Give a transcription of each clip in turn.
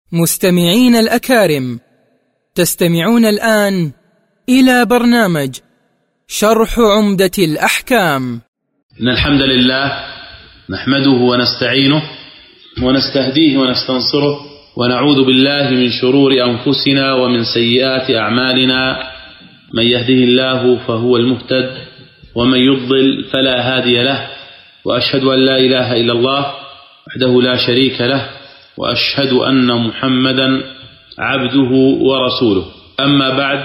مستمعين الأكارم، تستمعون الآن إلى برنامج شرح عمدة الأحكام. إن الحمد لله نحمده ونستعينه ونستهديه ونستنصره ونعوذ بالله من شرور أنفسنا ومن سيئات أعمالنا. من يهده الله فهو المهتد ومن يضلل فلا هادي له، وأشهد أن لا إله إلا الله وحده لا شريك له، وأشهد أن محمدا عبده ورسوله. أما بعد،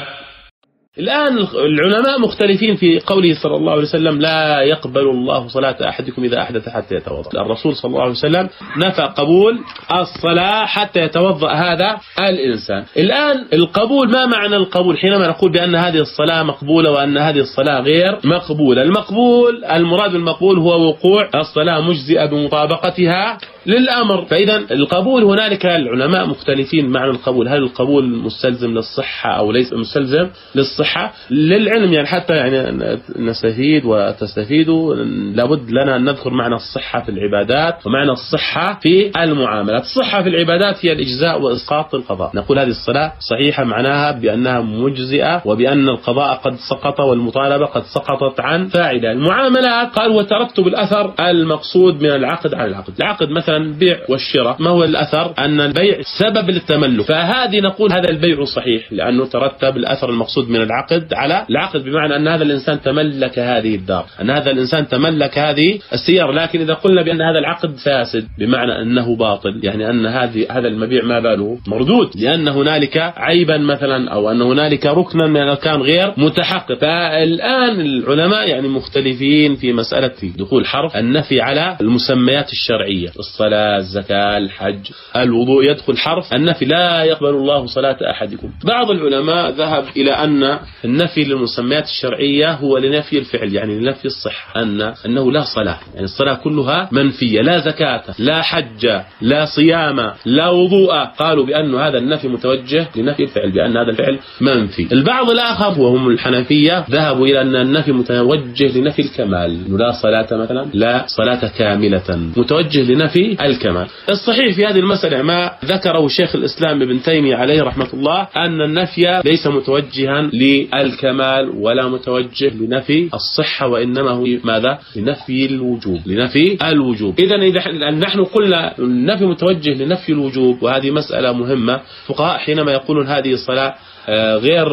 الآن العلماء مختلفين في قوله صلى الله عليه وسلم: لا يقبل الله صلاة أحدكم إذا أحدث حتى يتوضأ. الرسول صلى الله عليه وسلم نفى قبول الصلاة حتى يتوضأ هذا الإنسان. الآن القبول، ما معنى القبول حينما نقول بأن هذه الصلاة مقبولة وأن هذه الصلاة غير مقبولة؟ المقبول، المراد بالمقبول هو وقوع الصلاة مجزئة بمطابقتها للأمر. فإذا القبول هنالك العلماء مختلفين معنى القبول، هل القبول مستلزم للصحة أو ليس مستلزم للصحة؟ للعلم يعني حتى يعني نستفيد وتستفيدوا، لابد لنا أن نذكر معنى الصحة في العبادات ومعنى الصحة في المعاملات. الصحة في العبادات هي الإجزاء وإسقاط القضاء. نقول هذه الصلاة صحيحة معناها بأنها مجزئة وبأن القضاء قد سقط والمطالبة قد سقطت عن فاعلها. المعاملات قال وترتب الأثر المقصود من العقد على العقد. العقد مثلا البيع والشراء، ما هو الأثر؟ أن البيع سبب للتملك، فهذه نقول هذا البيع صحيح لأنه ترتب الأثر المقصود من العقد على العقد، بمعنى أن هذا الإنسان تملك هذه الدار، أن هذا الإنسان تملك هذه السيارة. لكن إذا قلنا بأن هذا العقد فاسد بمعنى أنه باطل، يعني أن هذا المبيع ما باله مردود لأن هنالك عيبا مثلا أو أن هنالك ركنا من الأركان غير متحقق. فالآن العلماء يعني مختلفين في مسألة دخول حرف النفي على المسميات الشرعية، الصلاة، الزكاة، الحج، الوضوء، يدخل حرف النفي: لا يقبل الله صلاة أحدكم. بعض العلماء ذهب إلى أن النفي للمسميات الشرعية هو لنفي الفعل، يعني لنفي الصحة، أنه لا صلاة، يعني الصلاة كلها منفية، لا زكاة، لا حج، لا صيام، لا وضوء. قالوا بأن هذا النفي متوجه لنفي الفعل، بأن هذا الفعل منفي. البعض الآخر وهم الحنفية ذهبوا إلى أن النفي متوجه لنفي الكمال، أنه لا صلاة مثلا، لا صلاة كاملة، متوجه لنفي الكمال. الصحيح في هذه المسألة ما ذكره شيخ الإسلام ابن تيمية عليه رحمة الله، أن النفي ليس متوجها للكمال ولا متوجه لنفي الصحة، وإنما هو ماذا؟ لنفي الوجوب، لنفي الوجوب. إذا نحن قلنا النفي متوجه لنفي الوجوب، وهذه مسألة مهمة. فقهاء حينما يقولون هذه الصلاة غير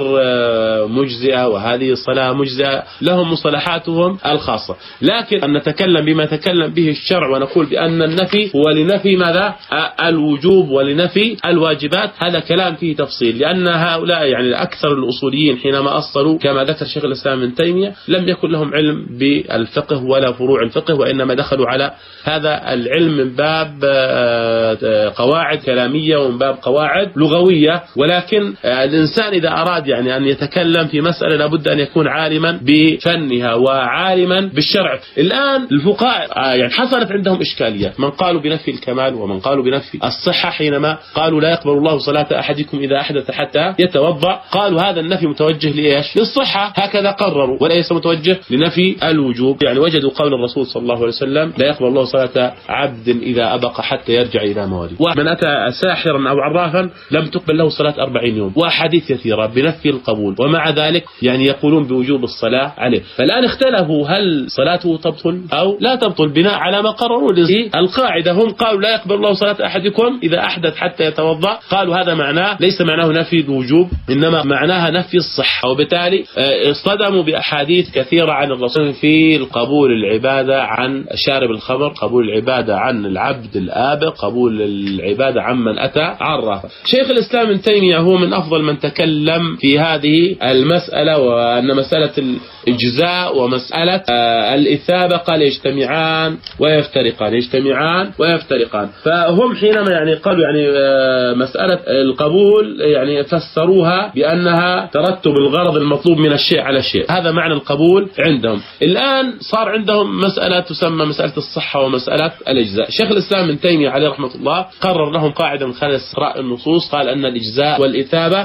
مجزئة وهذه الصلاة مجزئة، لهم مصطلحاتهم الخاصة، لكن أن نتكلم بما تكلم به الشرع ونقول بأن النفي هو لنفي ماذا؟ الوجوب ولنفي الواجبات. هذا كلام فيه تفصيل، لأن هؤلاء يعني أكثر الأصوليين حينما أصلوا كما ذكر شيخ الإسلام ابن تيمية لم يكن لهم علم بالفقه ولا فروع الفقه، وإنما دخلوا على هذا العلم من باب قواعد كلامية ومن باب قواعد لغوية. ولكن الإنسان إذا أراد يعني أن يتكلم في مسألة لابد أن يكون عالما بفنها وعالما بالشرع. الآن الفقهاء يعني حصلت عندهم إشكاليات، من قالوا بنفي الكمال ومن قالوا بنفي الصحة. حينما قالوا لا يقبل الله صلاة أحدكم إذا أحدث حتى يتوضأ، قالوا هذا النفي متوجه لإيش؟ للصحة، هكذا قرروا، وليس متوجه لنفي الوجوب. يعني وجدوا قول الرسول صلى الله عليه وسلم: لا يقبل الله صلاة عبد إذا أبق حتى يرجع إلى مواليه. ومن أتى ساحرا أو عرافا لم تقبل له صلاة 40 يوم، وأحاديث كثيرة بنفي القبول، ومع ذلك يعني يقولون بوجوب الصلاة عليه. فالآن اختلفوا هل صلاته تبطل أو لا تبطل بناء على ما قرروا القاعدة. هم قالوا لا يقبل الله صلاة أحدكم إذا أحدث حتى يتوضأ، قالوا هذا معناه ليس معناه نفي الوجوب، إنما معناها نفي الصحة. وبالتالي اصطدموا بأحاديث كثيرة عن الرسول في قبول العبادة عن شارب الخمر، قبول العبادة عن العبد الآبق، قبول العبادة عن من أتى عرافا. شيخ الإسلام ابن تيمية هو من أفضل من تكلم في هذه المسألة، وأن مسألة الإجزاء ومسألة الإثابة قال يجتمعان ويفترقان، يجتمعان ويفترقان. فهم حينما يعني قالوا يعني مسألة القبول يعني فسروها بأنها ترتب الغرض المطلوب من الشيء على الشيء، هذا معنى القبول عندهم. الآن صار عندهم مسألة تسمى مسألة الصحة ومسألة الإجزاء. شيخ الإسلام ابن تيمية عليه رحمة الله قرر لهم قاعدة من خلال استقراء النصوص، قال أن الإجزاء والإثابة قال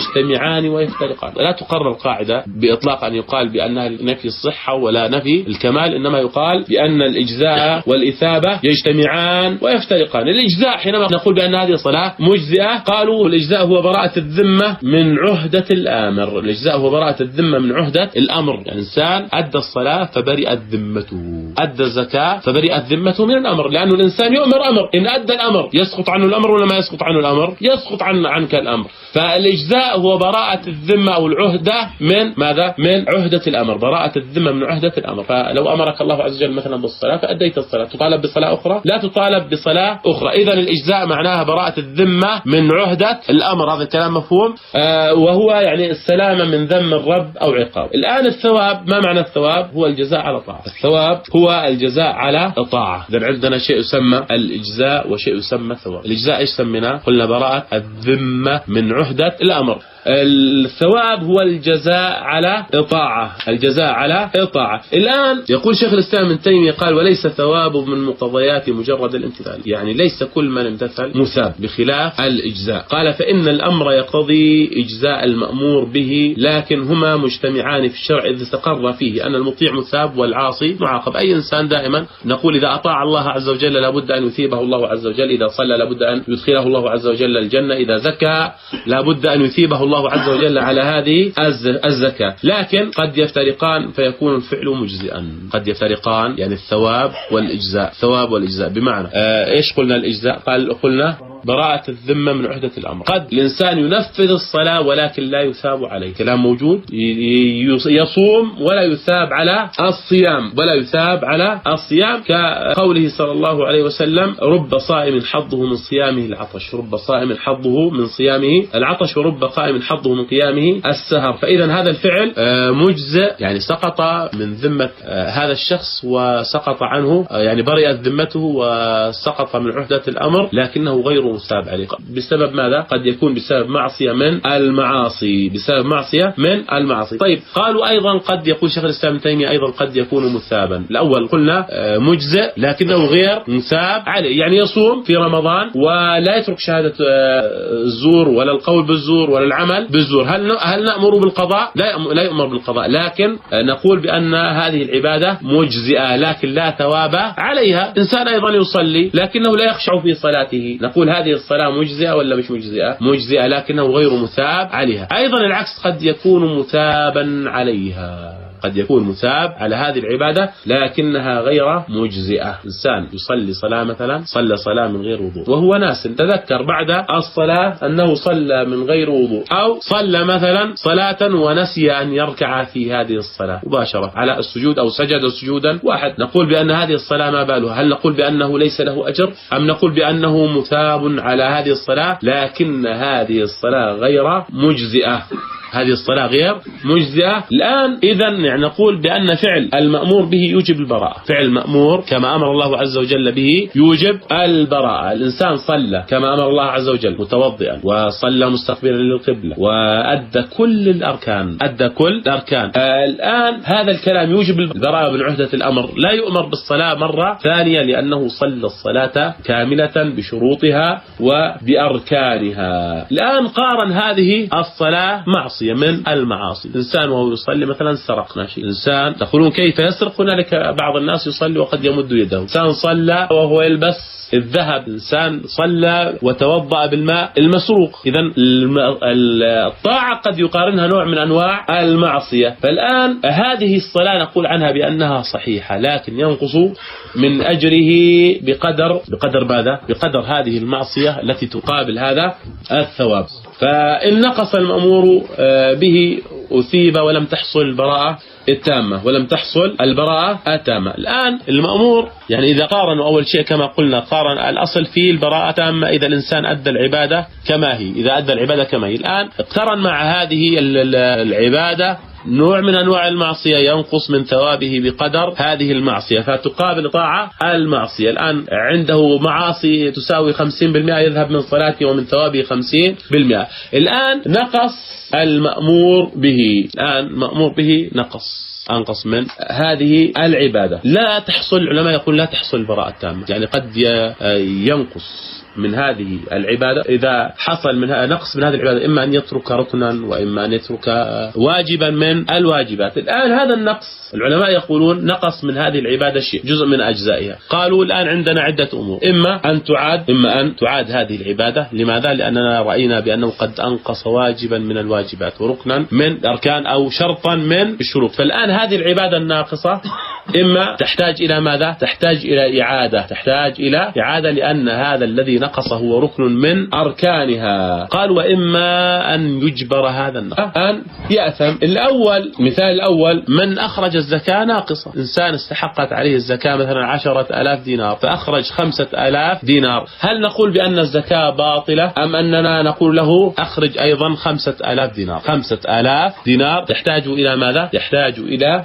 يجتمعان ويفترقان. لا تقرر القاعدة بإطلاق أن يقال بأنها نفي الصحة ولا نفي الكمال، إنما يقال بأن الإجزاء والإثابة يجتمعان ويفترقان. الإجزاء حينما نقول بأن هذه الصلاة مجزئة، قالوا الإجزاء هو براءة الذمة من عهدة الآمر. الإجزاء هو براءة الذمة من عهدة الأمر. الإنسان أدى الصلاة فبرئت ذمته، أدى الزكاة فبرئت ذمته من الأمر، لأنه الإنسان يؤمر أمر، إن أدى الأمر يسقط عنه الأمر ولا ما يسقط عنه الأمر؟ يسقط عنك الأمر. فالإجزاء هو براءة الذمة أو العهدة من ماذا؟ من عهدة الأمر، براءة الذمة من عهدة الأمر. فلو أمرك الله عز وجل مثلا بالصلاة فأديت الصلاة، تطالب بصلاة أخرى؟ لا تطالب بصلاة أخرى. إذا الإجزاء معناها براءة الذمة من عهدة الأمر. هذا الكلام مفهوم؟ وهو يعني السلامة من ذم الرب أو عقاب. الآن الثواب، ما معنى الثواب؟ هو الجزاء على طاعة. الثواب هو الجزاء على طاعة. إذا عندنا شيء يسمى الإجزاء وشيء يسمى الثواب. الإجزاء إيش سميناه؟ قلنا براءة الذمة من عهدة الأمر. الثواب هو الجزاء على إطاعة، الجزاء على إطاعة. الآن يقول شيخ الإسلام ابن تيمية قال: وليس ثواب من مقتضيات مجرد الامتثال، يعني ليس كل من امتثل مثاب، بخلاف الإجزاء. قال: فإن الأمر يقتضي إجزاء المأمور به، لكن هما مجتمعان في الشرع إذ استقر فيه أن المطيع مثاب والعاصي معاقب. أي إنسان دائما نقول إذا أطاع الله عز وجل لابد أن يثيبه الله عز وجل، إذا صلى لابد أن يدخله الله عز وجل الجنة، إذا زكى لابد أن يثيبه الله عز وجل على هذه الزكاة. لكن قد يفترقان فيكون الفعل مجزئا، قد يفترقان يعني الثواب والإجزاء. ثواب والإجزاء بمعنى إيش قلنا الإجزاء؟ قلنا براءة الذمة من عهدة الأمر. قد الإنسان ينفذ الصلاة ولكن لا يثاب عليه، كلام موجود، يصوم ولا يثاب على الصيام، ولا يثاب على الصيام، كقوله صلى الله عليه وسلم: رب صائم حظه من صيامه العطش، رب صائم حظه من صيامه العطش، ورب قائم حظه من قيامه السهر. فإذا هذا الفعل مجزئ، يعني سقط من ذمة هذا الشخص وسقط عنه، يعني برئت ذمته وسقط من عهدة الأمر، لكنه غير مثاب عليه. بسبب ماذا؟ قد يكون بسبب معصية من المعاصي، بسبب معصية من المعاصي. طيب، قالوا أيضا قد يقول شيخ الإسلام ابن تيمية أيضا قد يكون مثابا. الأول قلنا مجزئ لكنه غير مثاب عليه، يعني يصوم في رمضان ولا يترك شهادة الزور ولا القول بالزور ولا العمل بالزور. هل نأمر بالقضاء؟ لا يؤمر بالقضاء، لكن نقول بأن هذه العبادة مجزئة لكن لا ثواب عليها. إنسان أيضا يصلي لكنه لا يخشع في صلاته، نقول هذه الصلاة مجزئة ولا مش مجزئة؟ مجزئة لكنه غير مثاب عليها. أيضا العكس، قد يكون مثابا عليها، قد يكون مثاب على هذه العبادة لكنها غير مجزئة. إنسان يصلي صلاة مثلا، صلى صلاة من غير وضوء وهو ناس، تذكر بعد الصلاة أنه صلى من غير وضوء، أو صلى مثلا صلاة ونسي أن يركع في هذه الصلاة مباشرة على السجود، أو سجد سجودا واحد، نقول بأن هذه الصلاة ما بالها؟ هل نقول بأنه ليس له أجر، أم نقول بأنه مثاب على هذه الصلاة لكن هذه الصلاة غير مجزئة؟ هذه الصلاة غير مجزئة. الآن إذن يعني نقول بأن فعل المأمور به يوجب البراءة، فعل المأمور كما أمر الله عز وجل به يوجب البراءة. الإنسان صلى كما أمر الله عز وجل متوضئا، وصلى مستقبلا للقبلة، وأدى كل الأركان، أدى كل الأركان. الآن هذا الكلام يوجب البراءة من عهدة الأمر، لا يؤمر بالصلاة مرة ثانية لأنه صلى الصلاة كاملة بشروطها وبأركانها. الآن قارن هذه الصلاة معصية من المعاصي. إنسان وهو يصلي مثلا سرق ماشي، إنسان تقولون كيف يسرق؟ هنالك بعض الناس يصلي وقد يمد يده. إنسان صلى وهو يلبس الذهب، إنسان صلى وتوضأ بالماء المسروق. إذا الطاعة قد يقارنها نوع من أنواع المعصية. فالآن هذه الصلاة نقول عنها بأنها صحيحة، لكن ينقص من أجره بقدر ماذا؟ بقدر هذه المعصية التي تقابل هذا الثواب. فإن نقص المأمور به أثيب ولم تحصل البراءة التامة، ولم تحصل البراءة التامة. الآن المأمور يعني إذا قارنوا أول شيء كما قلنا، قارن الأصل فيه البراءة التامة إذا الإنسان أدى العبادة كما هي، إذا أدى العبادة كما هي. الآن اقترن مع هذه العبادة نوع من أنواع المعصية ينقص من ثوابه بقدر هذه المعصية، فتقابل طاعة المعصية. الآن عنده معاصي تساوي 50% يذهب من صلاته ومن ثوابه 50%. الآن نقص المأمور به، الآن مأمور به أنقص من هذه العبادة. لا تحصل، العلماء يقول لا تحصل البراءة التامة، يعني قد ينقص من هذه العبادة، إذا حصل منها نقص من هذه العبادة، إما أن يترك ركنا وإما أن يترك واجبا من الواجبات. الآن هذا النقص العلماء يقولون نقص من هذه العبادة شيء، جزء من أجزائها. قالوا الآن عندنا عدة أمور، إما أن تعاد هذه العبادة. لماذا؟ لأننا رأينا بأنه قد أنقص واجبا من الواجبات وركنا من الأركان أو شرطا من الشروط. فالآن هذه العبادة الناقصة إما تحتاج إلى ماذا؟ تحتاج إلى إعادة، لأن هذا الذي نقص هو ركن من أركانها. قال وإما أن يجبر هذا النقص، أن يأثم. مثال الأول من أخرج الزكاة ناقصة، إنسان استحقت عليه الزكاة مثلا 10,000 دينار فأخرج 5,000 دينار، هل نقول بأن الزكاة باطلة أم أننا نقول له أخرج أيضا 5,000 دينار؟ 5,000 دينار تحتاج إلى ماذا؟ يحتاج إلى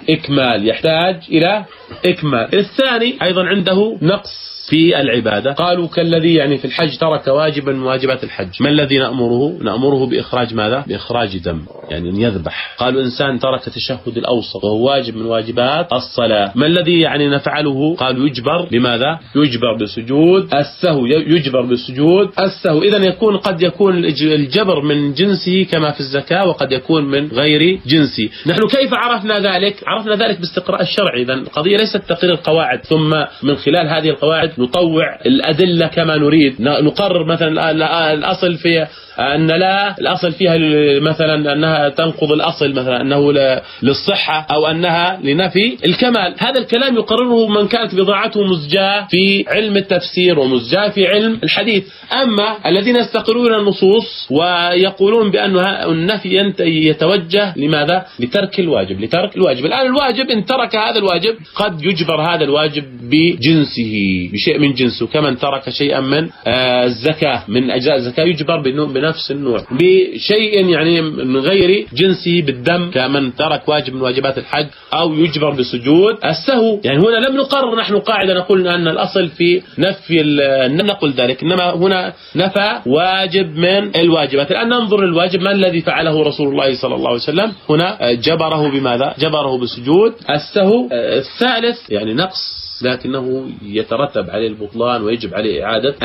إكمال. الثاني أيضا عنده نقص في العبادة، قالوا كالذي يعني في الحج ترك واجبا من واجبات الحج، ما الذي نأمره بإخراج ماذا؟ بإخراج دم، يعني أن يذبح. قالوا إنسان ترك تشهد الأوسط وهو واجب من واجبات الصلاة، ما الذي يعني نفعله؟ قالوا يجبر. لماذا؟ يجبر بسجود السهو. إذن قد يكون الجبر من جنسه كما في الزكاة، وقد يكون من غير جنسه. نحن كيف عرفنا ذلك؟ عرفنا ذلك باستقراء الشرع. إذن القضية ليست تقرير القواعد ثم من خلال هذه القواعد نطوع الأدلة كما نريد، نقرر مثلا الأصل في أن لا الأصل فيها مثلا أنها تنقض الأصل، مثلا أنه للصحة أو أنها لنفي الكمال. هذا الكلام يقرره من كانت بضاعته مزجاة في علم التفسير ومزجاة في علم الحديث. أما الذين يستقرون النصوص ويقولون بأن النفي يتوجه لماذا؟ لترك الواجب. الآن الواجب إن ترك هذا الواجب قد يجبر هذا الواجب بجنسه، بشيء من جنسه، كمن ترك شيئا من الزكاة، من أجزاء الزكاة يجبر بنفس النوع، بشيء يعني من غير جنسه بالدم كمن ترك واجب من واجبات الحج، أو يجبر بسجود السهو. يعني هنا لم نقرر نحن قاعدة نقول أن الأصل في نفي نقول ذلك، إنما هنا نفى واجب من الواجبات. الآن ننظر الواجب ما الذي فعله رسول الله صلى الله عليه وسلم، هنا جبره بماذا؟ جبره بسجود السهو. الثالث يعني نقص لكنه يترتب عليه البطلان ويجب عليه إعادة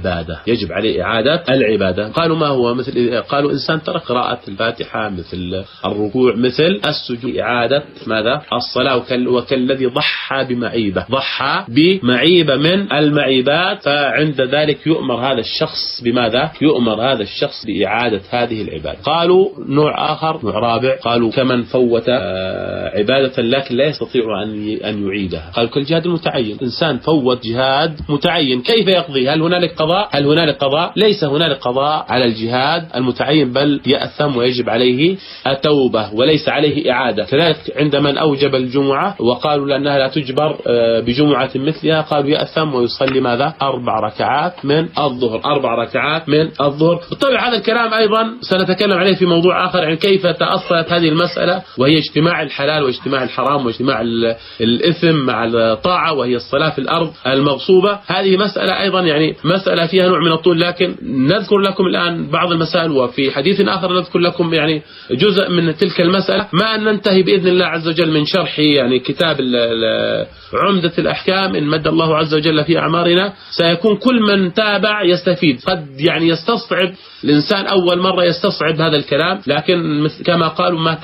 العبادة. قالوا ما هو؟ قالوا إنسان ترك قراءة الفاتحة، مثل الركوع، مثل السجود، إعادة ماذا؟ الصلاة. وكالذي ضحى بمعيبة من المعيبات، فعند ذلك يؤمر هذا الشخص بماذا؟ بإعادة هذه العبادة. قالوا نوع آخر، نوع رابع، قالوا كمن فوت عبادة لكن لا يستطيع أن يعيدها. قالوا كالجهاد المتعين، إنسان فوت جهاد متعين، كيف يقضي؟ هل هنالك قضاء؟ ليس هنالك قضاء على الجهاد المتعين، بل يأثم ويجب عليه التوبة وليس عليه إعادة. كذلك عند من أوجب الجمعة وقالوا لأنها لا تجبر بجمعة مثلها، قالوا يأثم ويصلي ماذا؟ 4 ركعات من الظهر. بالطبع هذا الكلام أيضا سنتكلم عليه في موضوع آخر، يعني كيف تأصلت هذه المسألة، وهي اجتماع الحلال واجتماع الحرام واجتماع الإثم مع الطاعة، وهي الصلاة في الأرض المغصوبة. هذه مسألة أيضا يعني مسألة فيها نوع من الطول، لكن نذكر لكم الآن بعض المسائل، وفي حديث آخر نذكر لكم يعني جزء من تلك المسألة، ما أن ننتهي بإذن الله عز وجل من شرح يعني كتاب عمدة الأحكام إن مد الله عز وجل في أعمارنا. سيكون كل من تابع يستفيد. قد يعني يستصعب الإنسان أول مرة يستصعب هذا الكلام، لكن كما قالوا ما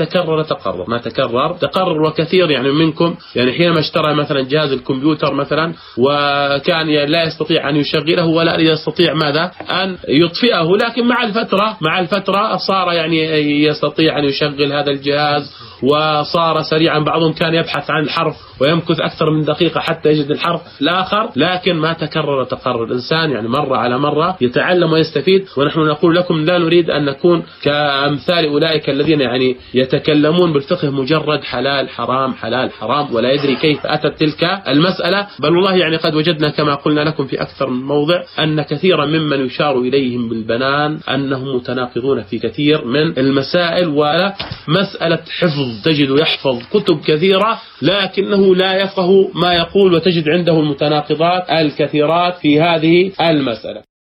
تكرر وكثير يعني منكم يعني حينما اشترى مثلا جهاز الكمبيوتر مثلا وكان لا يستطيع أن يشغله ولا يستطيع ماذا؟ أن يطفئه، لكن مع الفترة صار يعني يستطيع أن يشغل هذا الجهاز، وصار سريعا. بعضهم كان يبحث عن الحرف ويمكث أكثر من دقيقة حتى يجد الحرف الآخر، لكن ما تكرر الإنسان يعني مرة على مرة يتعلم ويستفيد. ونحن نقول لكم لا نريد أن نكون كأمثال أولئك الذين يعني يتكلمون بالفقه مجرد حلال حرام ولا يدري كيف أتت تلك المسألة. بل والله يعني قد وجدنا كما قلنا لكم في أكثر من موضع أن كثيرا ممن يشار إليهم بالبنان أنهم متناقضون في كثير من المسائل. ومسألة حفظ، تجد يحفظ كتب كثيرة لكنه لا يفقه ما يقول، وتجد عنده المتناقضات الكثيرات في هذه المسألة.